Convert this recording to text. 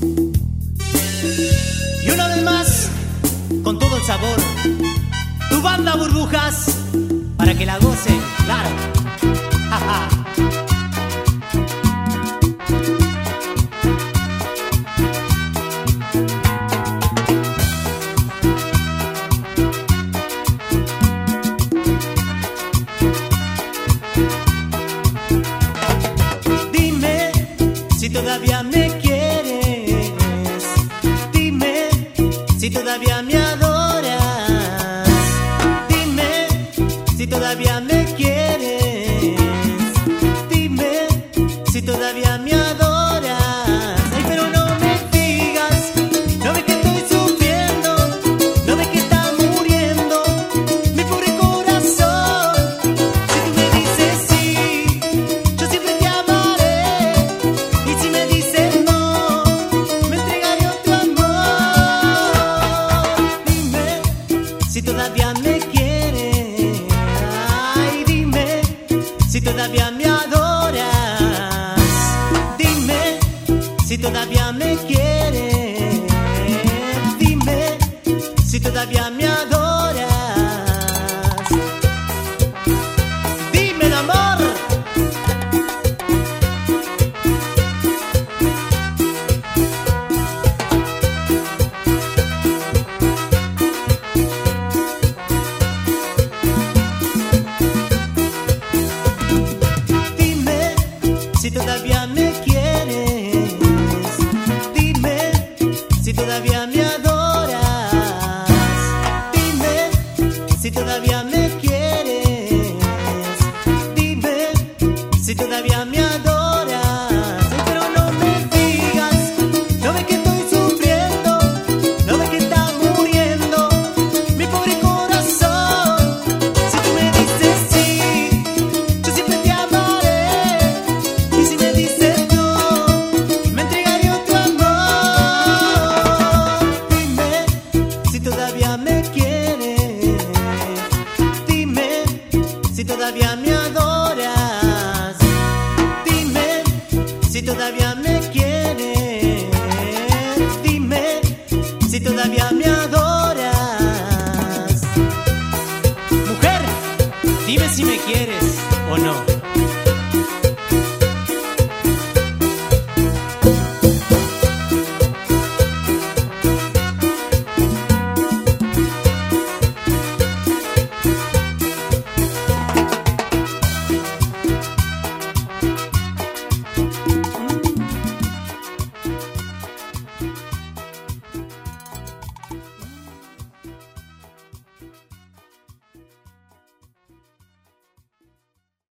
Y una vez más, con todo el sabor, tu banda Burbujas, para que la gocen, claro. Ja, ja. Dime si todavía me quieres, dime si todavía me adoras, dime si todavía me quieres, dime si todavía me adoras. Ay, pero no me digas, no ves que estoy sufriendo, no ves que está muriendo mi pobre corazón. Si tú me dices sí, yo siempre te amaré, y si me dices no, me entregaré otro amor. Dime si todavía me quieres, ay, dime si todavía me adoras, dime si todavía me quieres, dime si todavía me adoras. Dímelo, amor. Dime si todavía me quieres, dime si todavía me adoras, dime si todavía me quieres, dime si todavía me adoras. Ay, pero no me digas, no ves que estoy sufriendo, no ves que está muriendo mi pobre corazón. Si tú me dices sí, yo siempre te amaré, y si me dices no, me entregaré otro amor. Dime si todavía me quieres, dime si todavía me adoras, dime si todavía me quieres, dime si todavía me